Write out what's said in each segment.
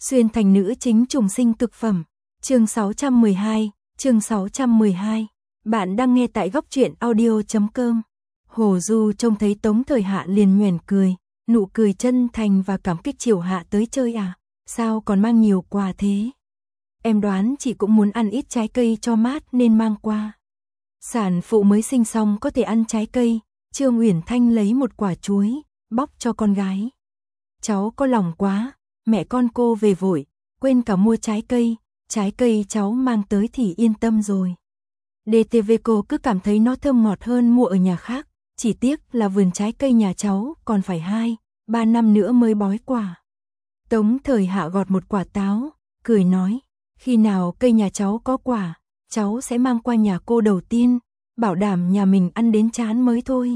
Xuyên thành nữ chính trùng sinh cực phẩm. Chương 612. Bạn đang nghe tại góc truyện audio.com. Hồ Du trông thấy Tống Thời Hạ liền nhoẻn cười, nụ cười chân thành và cảm kích chiều Hạ tới chơi à, sao còn mang nhiều quà thế? Em đoán chị cũng muốn ăn ít trái cây cho mát nên mang qua. Sản phụ mới sinh xong có thể ăn trái cây. Trương Uyển Thanh lấy một quả chuối, bóc cho con gái. Cháu có lòng quá, mẹ con cô về vội, quên cả mua trái cây cháu mang tới thì yên tâm rồi. DTV cô cứ cảm thấy nó thơm ngọt hơn mua ở nhà khác, chỉ tiếc là vườn trái cây nhà cháu còn phải 2-3 năm nữa mới bói quả. Tống Thời Hạ gọt một quả táo, cười nói, khi nào cây nhà cháu có quả, cháu sẽ mang qua nhà cô đầu tiên, bảo đảm nhà mình ăn đến chán mới thôi.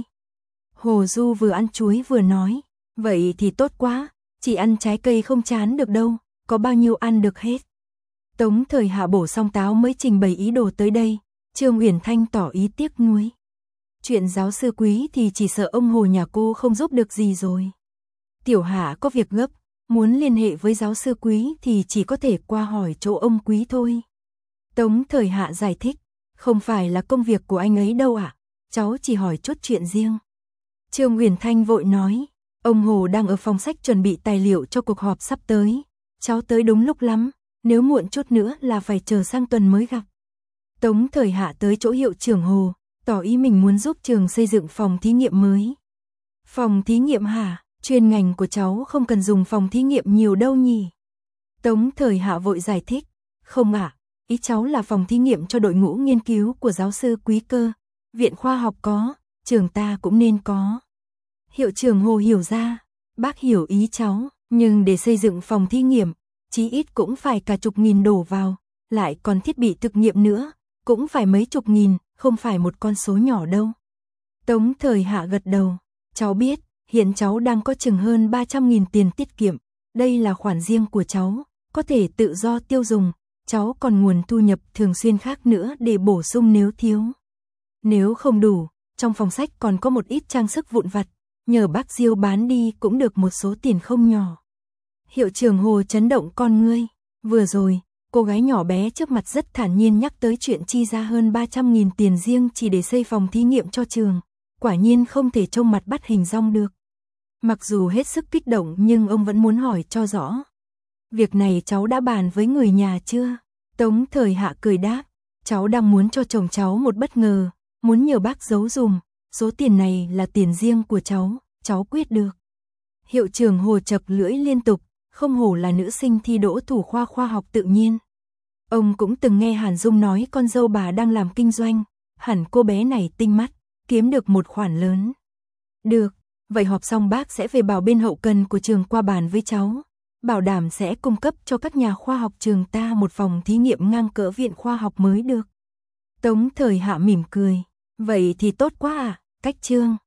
Hồ Du vừa ăn chuối vừa nói, vậy thì tốt quá, chỉ ăn trái cây không chán được đâu, có bao nhiêu ăn được hết. Tống Thời Hạ bổ xong táo mới trình bày ý đồ tới đây, Trương Uyển Thanh tỏ ý tiếc nuối. Chuyện giáo sư Quý thì chỉ sợ ông Hồ nhà cô không giúp được gì rồi. Tiểu Hạ có việc gấp, muốn liên hệ với giáo sư Quý thì chỉ có thể qua hỏi chỗ ông Quý thôi. Tống Thời Hạ giải thích, không phải là công việc của anh ấy đâu ạ, cháu chỉ hỏi chút chuyện riêng. Trương Uyển Thanh vội nói, ông Hồ đang ở phòng sách chuẩn bị tài liệu cho cuộc họp sắp tới, cháu tới đúng lúc lắm, nếu muộn chút nữa là phải chờ sang tuần mới gặp. Tống Thời Hạ tới chỗ hiệu trưởng Hồ, tỏ ý mình muốn giúp trường xây dựng phòng thí nghiệm mới. Phòng thí nghiệm hả? Chuyên ngành của cháu không cần dùng phòng thí nghiệm nhiều đâu nhỉ? Tống Thời Hạ vội giải thích, không ạ, ý cháu là phòng thí nghiệm cho đội ngũ nghiên cứu của giáo sư Quý cơ, viện khoa học có, trường ta cũng nên có. Hiệu trưởng Hồ hiểu ra, bác hiểu ý cháu, nhưng để xây dựng phòng thí nghiệm, chí ít cũng phải cả chục nghìn đổ vào, lại còn thiết bị thực nghiệm nữa, cũng phải mấy chục nghìn, không phải một con số nhỏ đâu. Tống Thời Hạ gật đầu, cháu biết, hiện cháu đang có chừng hơn 300.000 tiền tiết kiệm, đây là khoản riêng của cháu, có thể tự do tiêu dùng, cháu còn nguồn thu nhập thường xuyên khác nữa để bổ sung nếu thiếu. Nếu không đủ, trong phòng sách còn có một ít trang sức vụn vặt, nhờ bác Diêu bán đi cũng được một số tiền không nhỏ. Hiệu trưởng Hồ chấn động con ngươi, vừa rồi, cô gái nhỏ bé trước mặt rất thản nhiên nhắc tới chuyện chi ra hơn 300.000 tiền riêng chỉ để xây phòng thí nghiệm cho trường, quả nhiên không thể trông mặt bắt hình dong được. Mặc dù hết sức kích động nhưng ông vẫn muốn hỏi cho rõ. Việc này cháu đã bàn với người nhà chưa? Tống Thời Hạ cười đáp, cháu đang muốn cho chồng cháu một bất ngờ, muốn nhờ bác giấu dùm, số tiền này là tiền riêng của cháu quyết được. Hiệu trưởng Hồ chập lưỡi liên tục, không hổ là nữ sinh thi đỗ thủ khoa khoa học tự nhiên. Ông cũng từng nghe Hàn Dung nói con dâu bà đang làm kinh doanh, hẳn cô bé này tinh mắt, kiếm được một khoản lớn. Được, vậy họp xong bác sẽ về bảo bên hậu cần của trường qua bàn với cháu, bảo đảm sẽ cung cấp cho các nhà khoa học trường ta một phòng thí nghiệm ngang cỡ viện khoa học mới được. Tống Thời Hạ mỉm cười, vậy thì tốt quá à, cách Trương